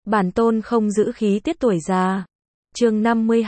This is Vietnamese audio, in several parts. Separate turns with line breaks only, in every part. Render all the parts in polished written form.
Bản tôn không giữ khí tiết tuổi già. Chương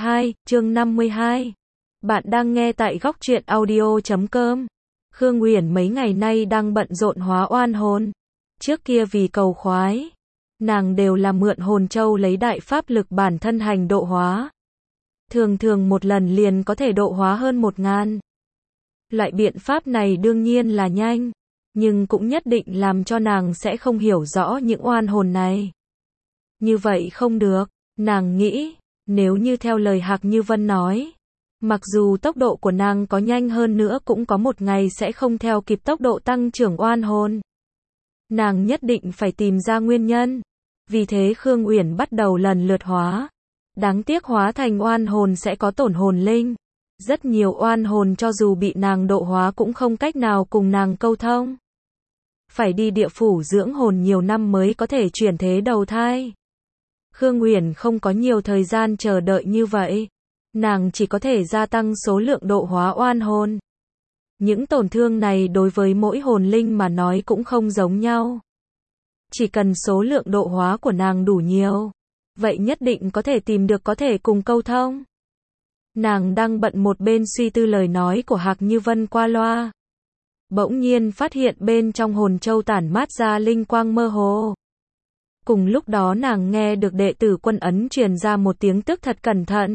52. Bạn đang nghe tại góc truyện audio.com. Khương Uyển mấy ngày nay đang bận rộn hóa oan hồn. Trước kia vì cầu khoái, nàng đều là mượn hồn châu lấy đại pháp lực bản thân hành độ hóa. Thường một lần liền có thể độ hóa hơn 1000. Loại biện pháp này đương nhiên là nhanh, nhưng cũng nhất định làm cho nàng sẽ không hiểu rõ những oan hồn này. Như vậy không được, nàng nghĩ, nếu như theo lời Hạc Như Vân nói, mặc dù tốc độ của nàng có nhanh hơn nữa cũng có một ngày sẽ không theo kịp tốc độ tăng trưởng oan hồn. Nàng nhất định phải tìm ra nguyên nhân. Vì thế Khương Uyển bắt đầu lần lượt hóa. Đáng tiếc hóa thành oan hồn sẽ có tổn hồn linh. Rất nhiều oan hồn cho dù bị nàng độ hóa cũng không cách nào cùng nàng câu thông. Phải đi địa phủ dưỡng hồn nhiều năm mới có thể chuyển thế đầu thai. Khương Uyển không có nhiều thời gian chờ đợi như vậy. Nàng chỉ có thể gia tăng số lượng độ hóa oan hồn. Những tổn thương này đối với mỗi hồn linh mà nói cũng không giống nhau. Chỉ cần số lượng độ hóa của nàng đủ nhiều, vậy nhất định có thể tìm được có thể cùng câu thông. Nàng đang bận một bên suy tư lời nói của Hạc Như Vân qua loa. Bỗng nhiên phát hiện bên trong hồn châu tản mát ra linh quang mơ hồ. Cùng lúc đó nàng nghe được đệ tử Quân Ấn truyền ra một tiếng tức thật cẩn thận.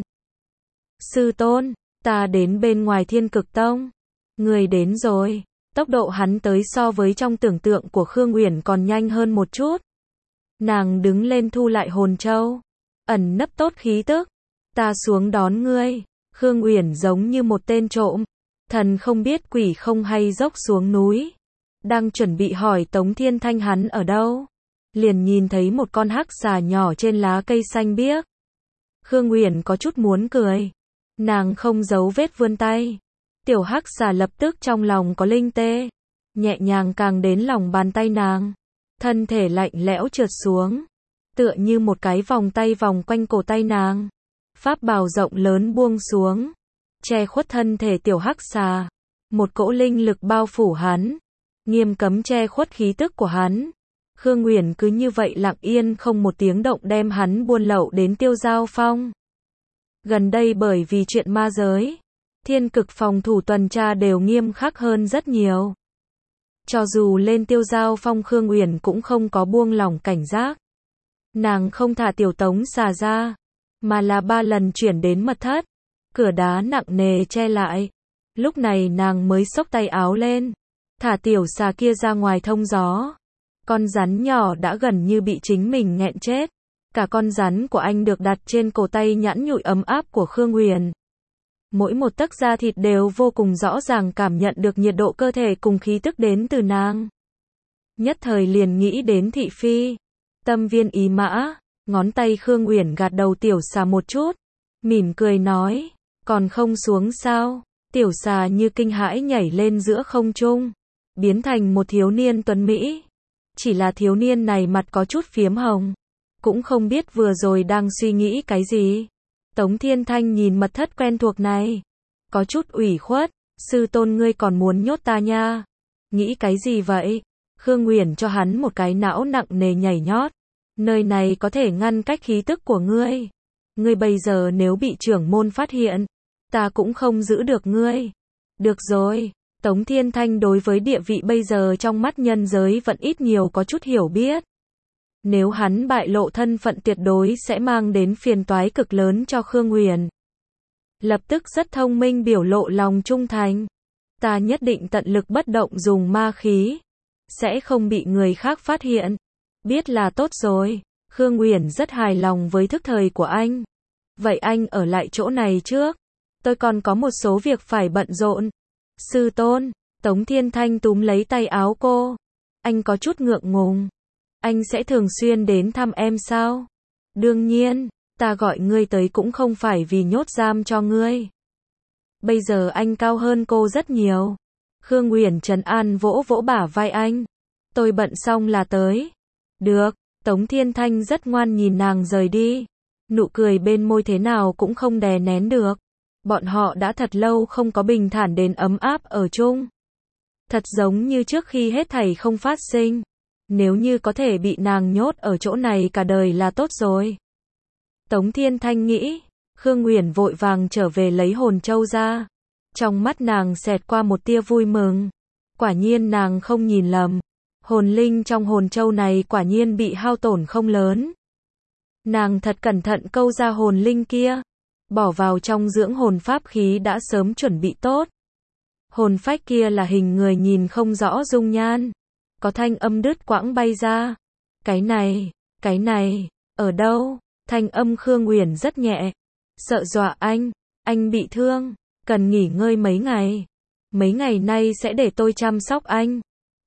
Sư tôn, ta đến bên ngoài Thiên Cực Tông. Người đến rồi. Tốc độ hắn tới so với trong tưởng tượng của Khương Uyển còn nhanh hơn một chút. Nàng đứng lên thu lại hồn châu. Ẩn nấp tốt khí tức. Ta xuống đón ngươi. Khương Uyển giống như một tên trộm. Thần không biết quỷ không hay dốc xuống núi. Đang chuẩn bị hỏi Tống Thiên Thanh hắn ở đâu. Liền nhìn thấy một con hắc xà nhỏ trên lá cây xanh biếc. Khương Uyển có chút muốn cười. Nàng không giấu vết vươn tay. Tiểu hắc xà lập tức trong lòng có linh tê. Nhẹ nhàng càng đến lòng bàn tay nàng. Thân thể lạnh lẽo trượt xuống. Tựa như một cái vòng tay vòng quanh cổ tay nàng. Pháp bào rộng lớn buông xuống. Che khuất thân thể tiểu hắc xà. Một cỗ linh lực bao phủ hắn. Nghiêm cấm che khuất khí tức của hắn. Khương Uyển cứ như vậy lặng yên không một tiếng động đem hắn buôn lậu đến Tiêu Giao Phong. Gần đây bởi vì chuyện ma giới, Thiên Cực phòng thủ tuần tra đều nghiêm khắc hơn rất nhiều. Cho dù lên Tiêu Giao Phong Khương Uyển cũng không có buông lỏng cảnh giác. Nàng không thả tiểu Tống xà ra, mà là 3 lần chuyển đến mật thất. Cửa đá nặng nề che lại. Lúc này nàng mới xốc tay áo lên, thả tiểu xà kia ra ngoài thông gió. Con rắn nhỏ đã gần như bị chính mình nghẹn chết. Cả con rắn của anh được đặt trên cổ tay nhẵn nhụi ấm áp của Khương Uyển. Mỗi một tấc da thịt đều vô cùng rõ ràng cảm nhận được nhiệt độ cơ thể cùng khí tức đến từ nàng. Nhất thời liền nghĩ đến thị phi. Tâm viên ý mã. Ngón tay Khương Uyển gạt đầu tiểu xà một chút. Mỉm cười nói. Còn không xuống sao? Tiểu xà như kinh hãi nhảy lên giữa không trung. Biến thành một thiếu niên tuấn mỹ. Chỉ là thiếu niên này mặt có chút phiếm hồng. Cũng không biết vừa rồi đang suy nghĩ cái gì. Tống Thiên Thanh nhìn mật thất quen thuộc này. Có chút ủy khuất. Sư tôn ngươi còn muốn nhốt ta nha. Nghĩ cái gì vậy? Khương Uyển cho hắn một cái não nặng nề nhảy nhót. Nơi này có thể ngăn cách khí tức của ngươi. Ngươi bây giờ nếu bị trưởng môn phát hiện, ta cũng không giữ được ngươi. Được rồi. Tống Thiên Thanh đối với địa vị bây giờ trong mắt nhân giới vẫn ít nhiều có chút hiểu biết. Nếu hắn bại lộ thân phận tuyệt đối sẽ mang đến phiền toái cực lớn cho Khương Uyển. Lập tức rất thông minh biểu lộ lòng trung thành. Ta nhất định tận lực bất động dùng ma khí. Sẽ không bị người khác phát hiện. Biết là tốt rồi. Khương Uyển rất hài lòng với thức thời của anh. Vậy anh ở lại chỗ này trước. Tôi còn có một số việc phải bận rộn. Sư tôn. Tống Thiên Thanh túm lấy tay áo cô. Anh có chút ngượng ngùng. Anh sẽ thường xuyên đến thăm em sao? Đương nhiên, ta gọi ngươi tới cũng không phải vì nhốt giam cho ngươi. Bây giờ anh cao hơn cô rất nhiều. Khương Uyển trấn an vỗ vỗ bả vai anh. Tôi bận xong là tới. Được. Tống Thiên Thanh rất ngoan nhìn nàng rời đi. Nụ cười bên môi thế nào cũng không đè nén được. Bọn họ đã thật lâu không có bình thản đến ấm áp ở chung. Thật giống như trước khi hết thảy không phát sinh. Nếu như có thể bị nàng nhốt ở chỗ này cả đời là tốt rồi. Tống Thiên Thanh nghĩ, Khương Uyển vội vàng trở về lấy hồn châu ra. Trong mắt nàng xẹt qua một tia vui mừng. Quả nhiên nàng không nhìn lầm. Hồn linh trong hồn châu này quả nhiên bị hao tổn không lớn. Nàng thật cẩn thận câu ra hồn linh kia, bỏ vào trong dưỡng hồn pháp khí đã sớm chuẩn bị tốt. Hồn phách kia là hình người nhìn không rõ dung nhan. Có thanh âm đứt quãng bay ra. Cái này, ở đâu? Thanh âm Khương Uyển rất nhẹ. Sợ dọa anh bị thương, cần nghỉ ngơi mấy ngày. Mấy ngày nay sẽ để tôi chăm sóc anh.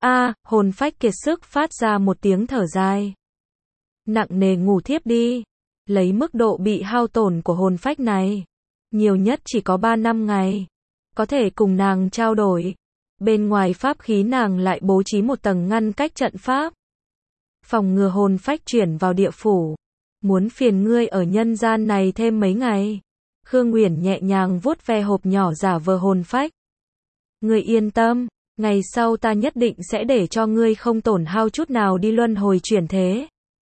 Hồn phách kiệt sức phát ra một tiếng thở dài. Nặng nề ngủ thiếp đi. Lấy mức độ bị hao tổn của hồn phách này, nhiều nhất chỉ có 3 năm ngày. Có thể cùng nàng trao đổi. Bên ngoài pháp khí nàng lại bố trí một tầng ngăn cách trận pháp. Phòng ngừa hồn phách chuyển vào địa phủ. Muốn phiền ngươi ở nhân gian này thêm mấy ngày. Khương Uyển nhẹ nhàng vuốt ve hộp nhỏ giả vờ hồn phách. Ngươi yên tâm, ngày sau ta nhất định sẽ để cho ngươi không tổn hao chút nào đi luân hồi chuyển thế.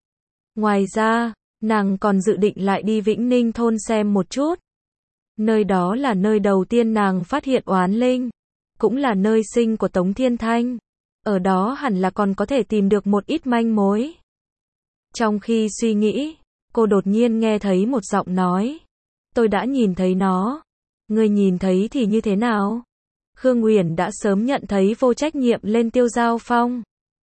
Ngoài ra, nàng còn dự định lại đi Vĩnh Ninh thôn xem một chút. Nơi đó là nơi đầu tiên nàng phát hiện oán linh, cũng là nơi sinh của Tống Thiên Thanh. Ở đó hẳn là còn có thể tìm được một ít manh mối. Trong khi suy nghĩ, cô đột nhiên nghe thấy một giọng nói. Tôi đã nhìn thấy nó. Ngươi nhìn thấy thì như thế nào? Khương Uyển đã sớm nhận thấy vô trách nhiệm lên Tiêu Giao Phong.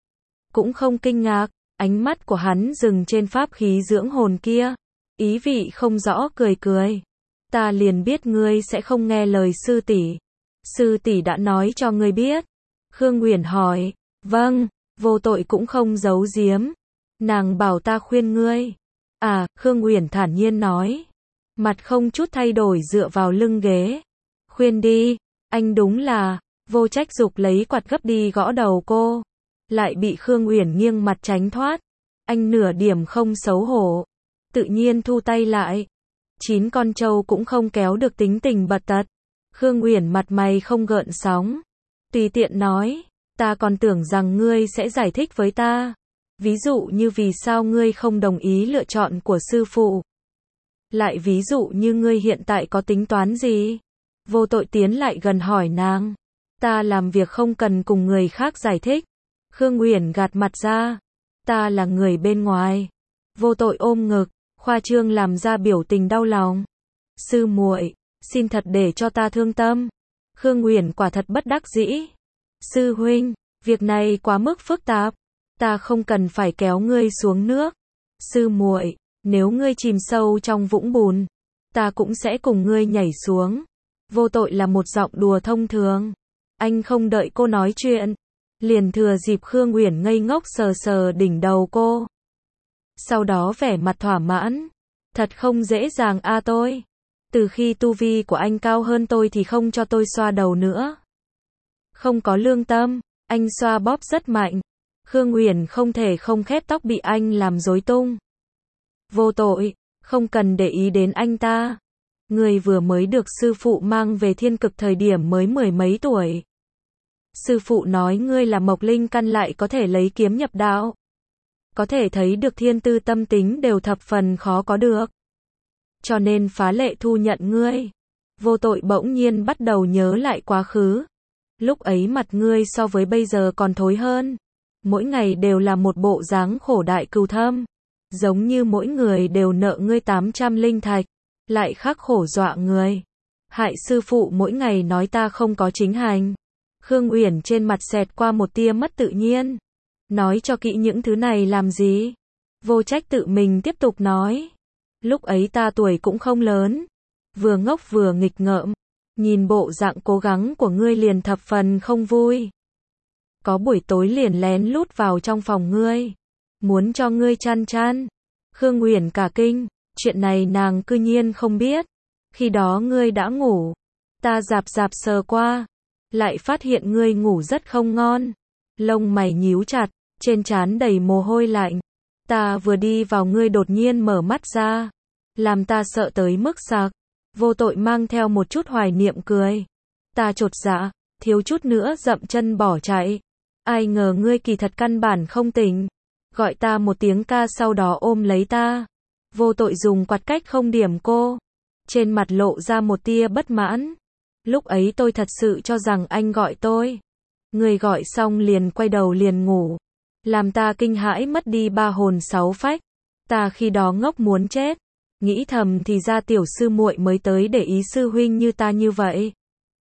Cũng không kinh ngạc, ánh mắt của hắn dừng trên pháp khí dưỡng hồn kia. Ý vị không rõ cười cười. Ta liền biết ngươi sẽ không nghe lời sư tỷ. Sư tỷ đã nói cho ngươi biết. Khương Uyển hỏi. Vâng, vô tội cũng không giấu giếm. Nàng bảo ta khuyên ngươi. Khương Uyển thản nhiên nói. Mặt không chút thay đổi dựa vào lưng ghế. Khuyên đi, anh đúng là, vô trách dục lấy quạt gấp đi gõ đầu cô. Lại bị Khương Uyển nghiêng mặt tránh thoát. Anh nửa điểm không xấu hổ. Tự nhiên thu tay lại. 9 con trâu cũng không kéo được tính tình bật tật. Khương Uyển mặt mày không gợn sóng. Tùy tiện nói, ta còn tưởng rằng ngươi sẽ giải thích với ta. Ví dụ như vì sao ngươi không đồng ý lựa chọn của sư phụ. Lại ví dụ như ngươi hiện tại có tính toán gì? Vô tội tiến lại gần hỏi nàng. Ta làm việc không cần cùng người khác giải thích. Khương Uyển gạt mặt ra. Ta là người bên ngoài. Vô tội ôm ngực, khoa trương làm ra biểu tình đau lòng. Sư muội, xin thật để cho ta thương tâm. Khương Uyển quả thật bất đắc dĩ. Sư huynh, việc này quá mức phức tạp. Ta không cần phải kéo ngươi xuống nước. Sư muội, nếu ngươi chìm sâu trong vũng bùn, ta cũng sẽ cùng ngươi nhảy xuống. Vô tội là một giọng đùa thông thường. Anh không đợi cô nói chuyện, liền thừa dịp Khương Uyển ngây ngốc sờ sờ đỉnh đầu cô. Sau đó vẻ mặt thỏa mãn. Thật không dễ dàng tôi. Từ khi tu vi của anh cao hơn tôi thì không cho tôi xoa đầu nữa. Không có lương tâm, anh xoa bóp rất mạnh. Khương Uyển không thể không khép tóc bị anh làm rối tung. Vô tội, không cần để ý đến anh ta. Người vừa mới được sư phụ mang về thiên cực thời điểm mới 10 mấy tuổi. Sư phụ nói ngươi là Mộc Linh căn lại có thể lấy kiếm nhập đạo. Có thể thấy được thiên tư tâm tính đều thập phần khó có được. Cho nên phá lệ thu nhận ngươi. Vô tội bỗng nhiên bắt đầu nhớ lại quá khứ. Lúc ấy mặt ngươi so với bây giờ còn thối hơn. Mỗi ngày đều là một bộ dáng khổ đại cừu thâm. Giống như mỗi người đều nợ ngươi 800 linh thạch. Lại khắc khổ dọa người. Hại sư phụ mỗi ngày nói ta không có chính hành. Khương Uyển trên mặt xẹt qua một tia mất tự nhiên. Nói cho kỹ những thứ này làm gì? Vô trách tự mình tiếp tục nói. Lúc ấy ta tuổi cũng không lớn. Vừa ngốc vừa nghịch ngợm. Nhìn bộ dạng cố gắng của ngươi liền thập phần không vui. Có buổi tối liền lén lút vào trong phòng ngươi. Muốn cho ngươi chăn chăn. Khương Uyển cả kinh. Chuyện này nàng cư nhiên không biết. Khi đó ngươi đã ngủ. Ta rạp sờ qua. Lại phát hiện ngươi ngủ rất không ngon. Lông mày nhíu chặt. Trên trán đầy mồ hôi lạnh. Ta vừa đi vào ngươi đột nhiên mở mắt ra. Làm ta sợ tới mức sặc. Vô tội mang theo một chút hoài niệm cười. Ta chột dạ, thiếu chút nữa dậm chân bỏ chạy. Ai ngờ ngươi kỳ thật căn bản không tỉnh. Gọi ta một tiếng ca sau đó ôm lấy ta. Vô tội dùng quạt cách không điểm cô. Trên mặt lộ ra một tia bất mãn. Lúc ấy tôi thật sự cho rằng anh gọi tôi. Người gọi xong liền quay đầu liền ngủ. Làm ta kinh hãi mất đi ba hồn sáu phách. Ta khi đó ngốc muốn chết. Nghĩ thầm thì ra tiểu sư muội mới tới để ý sư huynh như ta như vậy.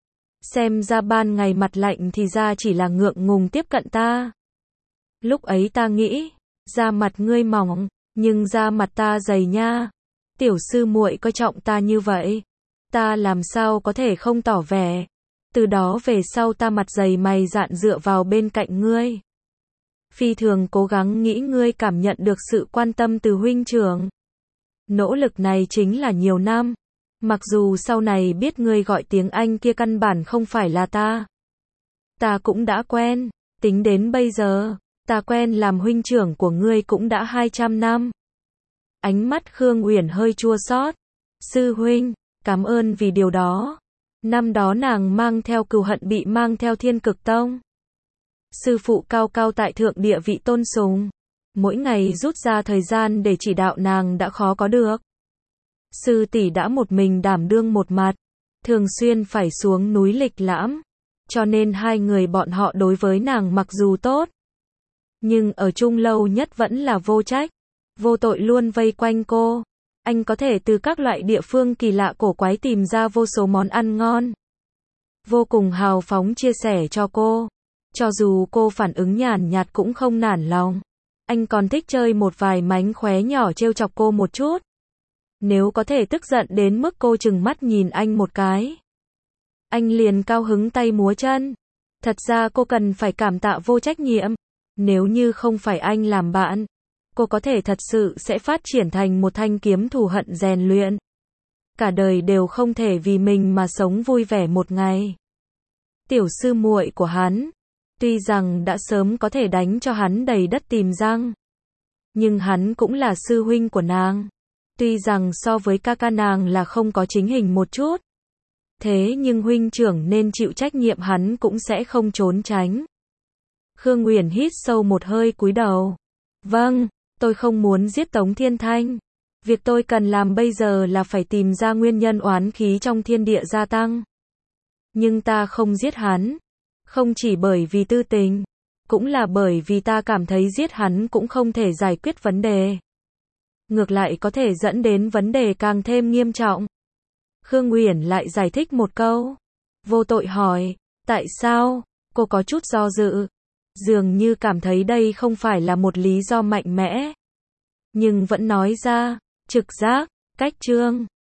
Xem ra ban ngày mặt lạnh thì ra chỉ là ngượng ngùng tiếp cận ta. Lúc ấy ta nghĩ, da mặt ngươi mỏng, nhưng da mặt ta dày nha. Tiểu sư muội coi trọng ta như vậy, ta làm sao có thể không tỏ vẻ. Từ đó về sau ta mặt dày mày dạn dựa vào bên cạnh ngươi. Phi thường cố gắng nghĩ ngươi cảm nhận được sự quan tâm từ huynh trưởng. Nỗ lực này chính là nhiều năm. Mặc dù sau này biết ngươi gọi tiếng Anh kia căn bản không phải là ta. Ta cũng đã quen, tính đến bây giờ, ta quen làm huynh trưởng của ngươi cũng đã 200 năm. Ánh mắt Khương Uyển hơi chua xót. Sư huynh, cảm ơn vì điều đó. Năm đó nàng mang theo cừu hận bị mang theo Thiên Cực Tông. Sư phụ cao cao tại thượng địa vị tôn sùng. Mỗi ngày rút ra thời gian để chỉ đạo nàng đã khó có được. Sư tỷ đã một mình đảm đương một mặt, thường xuyên phải xuống núi lịch lãm, cho nên hai người bọn họ đối với nàng mặc dù tốt, nhưng ở chung lâu nhất vẫn là Vô Trách. Vô Tội luôn vây quanh cô, anh có thể từ các loại địa phương kỳ lạ cổ quái tìm ra vô số món ăn ngon. Vô cùng hào phóng chia sẻ cho cô, cho dù cô phản ứng nhàn nhạt cũng không nản lòng. Anh còn thích chơi một vài mánh khóe nhỏ trêu chọc cô một chút. Nếu có thể tức giận đến mức cô trừng mắt nhìn anh một cái, anh liền cao hứng tay múa chân. Thật ra cô cần phải cảm tạ Vô Trách nhiệm. Nếu như không phải anh làm bạn, cô có thể thật sự sẽ phát triển thành một thanh kiếm thù hận rèn luyện. Cả đời đều không thể vì mình mà sống vui vẻ một ngày. Tiểu sư muội của hắn, tuy rằng đã sớm có thể đánh cho hắn đầy đất tìm răng, nhưng hắn cũng là sư huynh của nàng. Tuy rằng so với ca ca nàng là không có chính hình một chút, thế nhưng huynh trưởng nên chịu trách nhiệm hắn cũng sẽ không trốn tránh. Khương Uyển hít sâu một hơi cúi đầu. Vâng, tôi không muốn giết Tống Thiên Thanh. Việc tôi cần làm bây giờ là phải tìm ra nguyên nhân oán khí trong thiên địa gia tăng. Nhưng ta không giết hắn, không chỉ bởi vì tư tình, cũng là bởi vì ta cảm thấy giết hắn cũng không thể giải quyết vấn đề. Ngược lại có thể dẫn đến vấn đề càng thêm nghiêm trọng. Khương Uyển lại giải thích một câu. Vô Tội hỏi, tại sao? Cô có chút do dự. Dường như cảm thấy đây không phải là một lý do mạnh mẽ. Nhưng vẫn nói ra, trực giác, cách chương.